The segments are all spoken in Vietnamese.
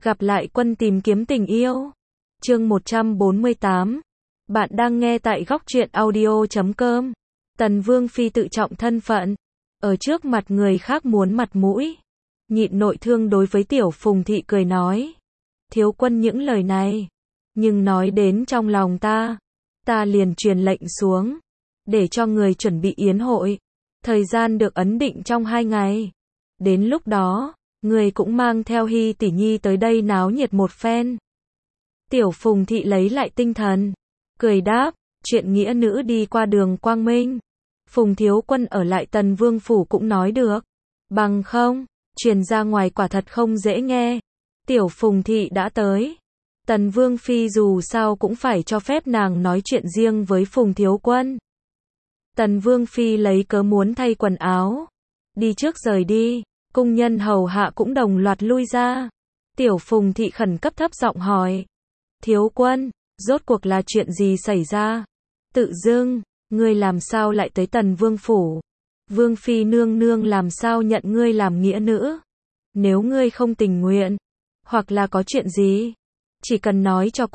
Gặp lại Quân tìm kiếm tình yêu. Chương 148. Bạn đang nghe tại góc truyện audio.com. Tần Vương Phi tự trọng thân phận, ở trước mặt người khác muốn mặt mũi, nhịn nội thương đối với Tiểu Phùng Thị cười nói. Thiếu quân những lời này, nhưng nói đến trong lòng ta liền truyền lệnh xuống, để cho người chuẩn bị yến hội, thời gian được ấn định trong 2 ngày. Đến lúc đó, người cũng mang theo Hy tỷ nhi tới đây náo nhiệt một phen. Tiểu Phùng Thị lấy lại tinh thần, cười đáp, chuyện nghĩa nữ đi qua đường quang minh, Phùng thiếu quân ở lại Tần Vương phủ cũng nói được, bằng không, truyền ra ngoài quả thật không dễ nghe. Tiểu Phùng Thị đã tới, Tần Vương Phi dù sao cũng phải cho phép nàng nói chuyện riêng với Phùng thiếu quân. Tần Vương Phi lấy cớ muốn thay quần áo, đi trước rời đi, cung nhân hầu hạ cũng đồng loạt lui ra. Tiểu Phùng Thị khẩn cấp thấp giọng hỏi, thiếu quân, rốt cuộc là chuyện gì xảy ra? Tự dưng, ngươi làm sao lại tới Tần Vương phủ? Vương Phi nương nương làm sao nhận ngươi làm nghĩa nữ? Nếu ngươi không tình nguyện, hoặc là có chuyện gì, chỉ cần nói cho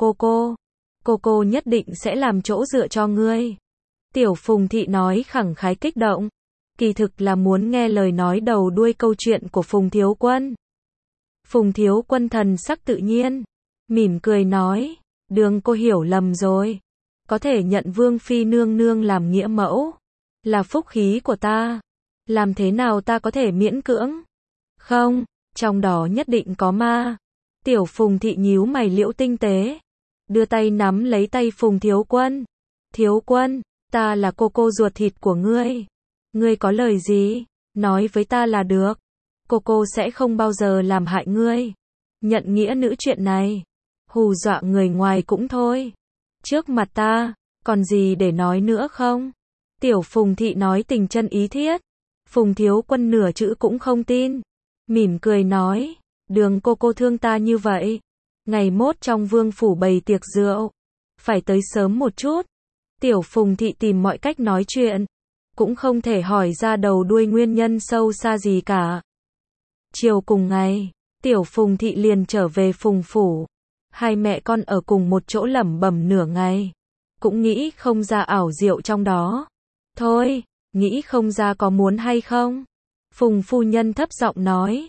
cô nhất định sẽ làm chỗ dựa cho ngươi. Tiểu Phùng Thị nói khẳng khái kích động, kỳ thực là muốn nghe lời nói đầu đuôi câu chuyện của Phùng thiếu quân. Phùng thiếu quân thần sắc tự nhiên, mỉm cười nói, đường cô hiểu lầm rồi, có thể nhận Vương Phi nương nương làm nghĩa mẫu, là phúc khí của ta, làm thế nào ta có thể miễn cưỡng? Không, trong đó nhất định có ma. Tiểu Phùng Thị nhíu mày liễu tinh tế, đưa tay nắm lấy tay Phùng thiếu quân. Thiếu quân, ta là cô ruột thịt của ngươi. Ngươi có lời gì, nói với ta là được. Cô sẽ không bao giờ làm hại ngươi. Nhận nghĩa nữ chuyện này, hù dọa người ngoài cũng thôi. Trước mặt ta, còn gì để nói nữa không? Tiểu Phùng Thị nói tình chân ý thiết. Phùng thiếu quân nửa chữ cũng không tin. Mỉm cười nói, đường cô thương ta như vậy. Ngày mốt trong vương phủ bày tiệc rượu, phải tới sớm một chút. Tiểu Phùng Thị tìm mọi cách nói chuyện, cũng không thể hỏi ra đầu đuôi nguyên nhân sâu xa gì cả. Chiều cùng ngày, Tiểu Phùng Thị liền trở về Phùng phủ. Hai mẹ con ở cùng một chỗ lẩm bẩm nửa ngày, cũng nghĩ không ra ảo diệu trong đó. Thôi, nghĩ không ra có muốn hay không? Phùng phu nhân thấp giọng nói.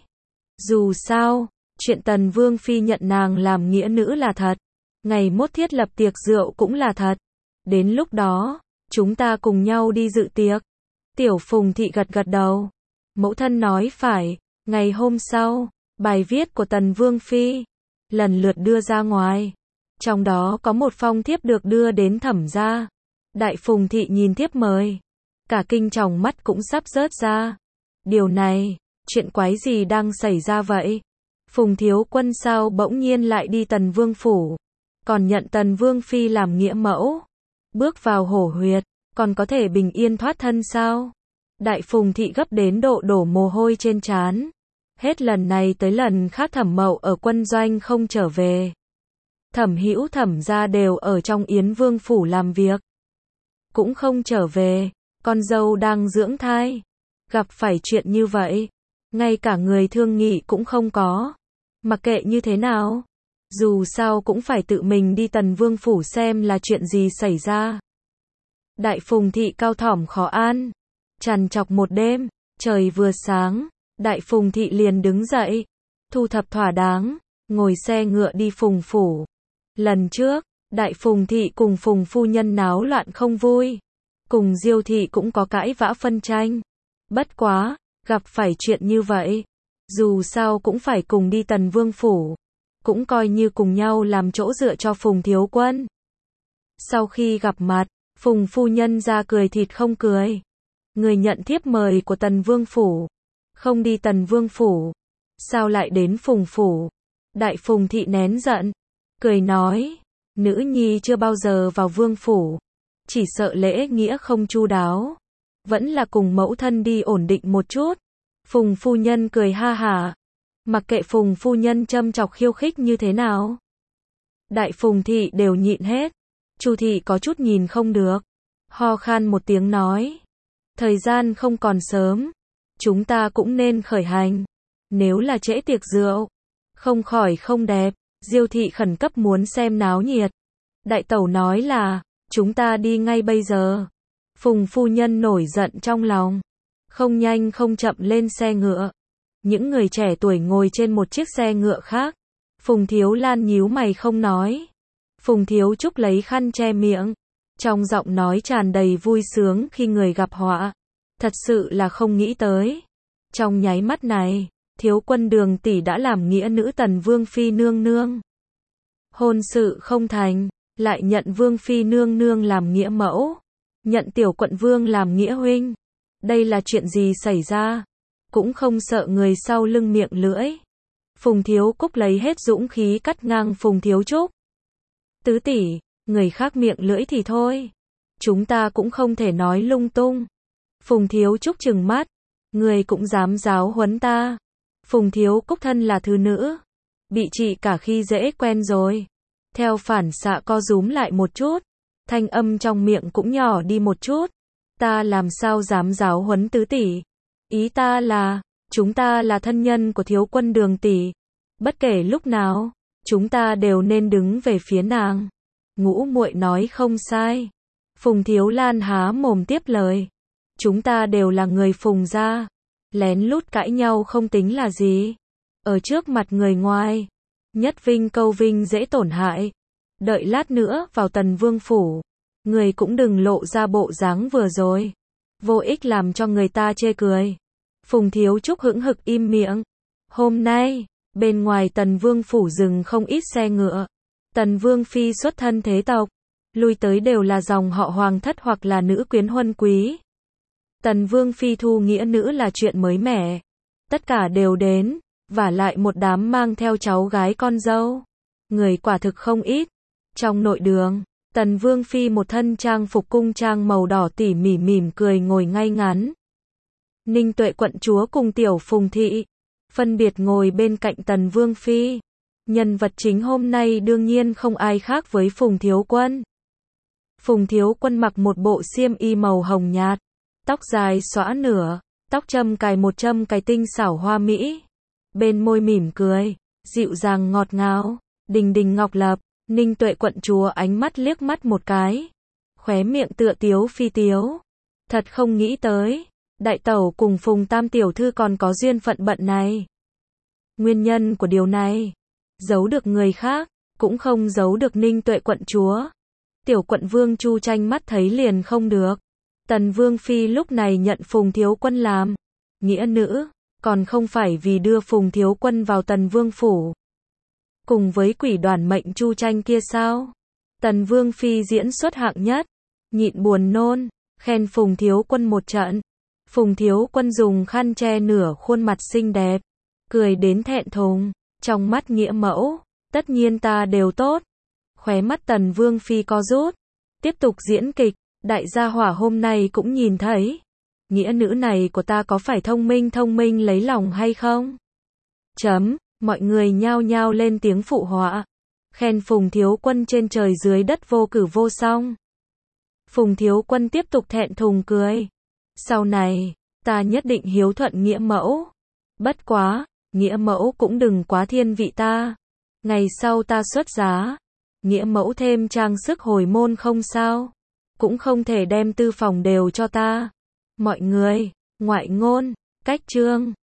Dù sao, chuyện Tần Vương Phi nhận nàng làm nghĩa nữ là thật. Ngày mốt thiết lập tiệc rượu cũng là thật. Đến lúc đó, chúng ta cùng nhau đi dự tiệc. Tiểu Phùng Thị gật gật đầu. Mẫu thân nói phải. Ngày hôm sau, bài viết của Tần Vương Phi lần lượt đưa ra ngoài. Trong đó có một phong thiếp được đưa đến Thẩm gia. Đại Phùng Thị nhìn thiếp mời, cả kinh tròng mắt cũng sắp rớt ra. Điều này, chuyện quái gì đang xảy ra vậy? Phùng thiếu quân sao bỗng nhiên lại đi Tần Vương phủ, còn nhận Tần Vương Phi làm nghĩa mẫu, bước vào hổ huyệt, còn có thể bình yên thoát thân sao? Đại Phùng Thị gấp đến độ đổ mồ hôi trên trán. Hết lần này tới lần khác Thẩm Mậu ở quân doanh không trở về. Thẩm Hữu Thẩm gia đều ở trong Yến Vương phủ làm việc, cũng không trở về. Con dâu đang dưỡng thai, gặp phải chuyện như vậy, ngay cả người thương nghị cũng không có. Mặc kệ như thế nào, dù sao cũng phải tự mình đi Tần Vương phủ xem là chuyện gì xảy ra. Đại Phùng Thị cao thỏm khó an, trằn trọc một đêm. Trời vừa sáng, Đại Phùng Thị liền đứng dậy, thu thập thỏa đáng, ngồi xe ngựa đi Phùng phủ. Lần trước, Đại Phùng Thị cùng Phùng phu nhân náo loạn không vui, cùng Diêu Thị cũng có cãi vã phân tranh. Bất quá, gặp phải chuyện như vậy, dù sao cũng phải cùng đi Tần Vương phủ, cũng coi như cùng nhau làm chỗ dựa cho Phùng thiếu quân. Sau khi gặp mặt, Phùng phu nhân ra cười thịt không cười. Người nhận thiếp mời của Tần Vương phủ, không đi Tần Vương phủ, sao lại đến Phùng phủ? Đại Phùng Thị nén giận, cười nói, nữ nhi chưa bao giờ vào Vương phủ, chỉ sợ lễ nghĩa không chu đáo, vẫn là cùng mẫu thân đi ổn định một chút. Phùng phu nhân cười ha hả, mặc kệ Phùng phu nhân châm chọc khiêu khích như thế nào, Đại Phùng Thị đều nhịn hết. Chu Thị có chút nhìn không được, ho khan một tiếng nói, thời gian không còn sớm, chúng ta cũng nên khởi hành. Nếu là trễ tiệc rượu, không khỏi không đẹp, Diêu thị khẩn cấp muốn xem náo nhiệt. Đại tẩu nói là, chúng ta đi ngay bây giờ. Phùng phu nhân nổi giận trong lòng, không nhanh không chậm lên xe ngựa. Những người trẻ tuổi ngồi trên một chiếc xe ngựa khác. Phùng Thiếu Lan nhíu mày không nói. Phùng Thiếu Trúc lấy khăn che miệng, trong giọng nói tràn đầy vui sướng khi người gặp họa. Thật sự là không nghĩ tới. Trong nháy mắt này, Thiếu Quân Đường tỷ đã làm nghĩa nữ Tần Vương phi nương nương. Hôn sự không thành, lại nhận Vương phi nương nương làm nghĩa mẫu, nhận Tiểu Quận Vương làm nghĩa huynh. Đây là chuyện gì xảy ra? Cũng không sợ người sau lưng miệng lưỡi. Phùng Thiếu Cúc lấy hết dũng khí cắt ngang Phùng Thiếu Trúc. Tứ tỷ, người khác miệng lưỡi thì thôi, chúng ta cũng không thể nói lung tung. Phùng Thiếu Trúc trừng mắt, người cũng dám giáo huấn ta. Phùng Thiếu Cúc thân là thứ nữ, bị chị cả khi dễ quen rồi. Theo phản xạ co rúm lại một chút, thanh âm trong miệng cũng nhỏ đi một chút. Ta làm sao dám giáo huấn tứ tỷ? Ý ta là, chúng ta là thân nhân của Thiếu Quân Đường tỷ. Bất kể lúc nào, chúng ta đều nên đứng về phía nàng. Ngũ muội nói không sai. Phùng Thiếu Lan há mồm tiếp lời. Chúng ta đều là người Phùng gia. Lén lút cãi nhau không tính là gì. Ở trước mặt người ngoài, nhất vinh câu vinh dễ tổn hại. Đợi lát nữa vào Tần Vương phủ, người cũng đừng lộ ra bộ dáng vừa rồi. Vô ích làm cho người ta chê cười. Phùng Thiếu Trúc hững hực im miệng. Hôm nay, bên ngoài Tần Vương phủ dừng không ít xe ngựa. Tần Vương phi xuất thân thế tộc, lui tới đều là dòng họ hoàng thất hoặc là nữ quyến huân quý. Tần Vương phi thu nghĩa nữ là chuyện mới mẻ. Tất cả đều đến, vả lại một đám mang theo cháu gái con dâu. Người quả thực không ít. Trong nội đường, Tần Vương phi một thân trang phục cung trang màu đỏ tỉ mỉ mỉm cười ngồi ngay ngắn. Ninh Tuệ quận chúa cùng tiểu Phùng thị phân biệt ngồi bên cạnh Tần Vương phi. Nhân vật chính hôm nay đương nhiên không ai khác với Phùng Thiếu Quân. Phùng Thiếu Quân mặc một bộ xiêm y màu hồng nhạt, tóc dài xõa nửa, tóc châm cài một châm cài tinh xảo hoa mỹ. Bên môi mỉm cười, dịu dàng ngọt ngào, đình đình ngọc lập. Ninh Tuệ quận chúa ánh mắt liếc mắt một cái, khóe miệng tựa tiếu phi tiếu. Thật không nghĩ tới, đại tẩu cùng Phùng tam tiểu thư còn có duyên phận bận này. Nguyên nhân của điều này, giấu được người khác, cũng không giấu được Ninh Tuệ quận chúa. Tiểu Quận Vương Chu Tranh mắt thấy liền không được. Tần Vương phi lúc này nhận Phùng Thiếu Quân làm nghĩa nữ, còn không phải vì đưa Phùng Thiếu Quân vào Tần Vương phủ. Cùng với quỷ đoàn mệnh Chu Tranh kia sao? Tần Vương phi diễn xuất hạng nhất, nhịn buồn nôn, khen Phùng Thiếu Quân một trận. Phùng Thiếu Quân dùng khăn che nửa khuôn mặt xinh đẹp, cười đến thẹn thùng. Trong mắt nghĩa mẫu, tất nhiên ta đều tốt. Khóe mắt Tần Vương phi co rút, tiếp tục diễn kịch. Đại gia hỏa hôm nay cũng nhìn thấy, nghĩa nữ này của ta có phải thông minh lấy lòng hay không? Mọi người nhao nhao lên tiếng phụ họa, khen Phùng Thiếu Quân trên trời dưới đất vô cử vô song. Phùng Thiếu Quân tiếp tục thẹn thùng cười. Sau này, ta nhất định hiếu thuận nghĩa mẫu. Bất quá, nghĩa mẫu cũng đừng quá thiên vị ta. Ngày sau ta xuất giá, nghĩa mẫu thêm trang sức hồi môn không sao. Cũng không thể đem tư phòng đều cho ta. Mọi người, ngoại ngôn, cách chương.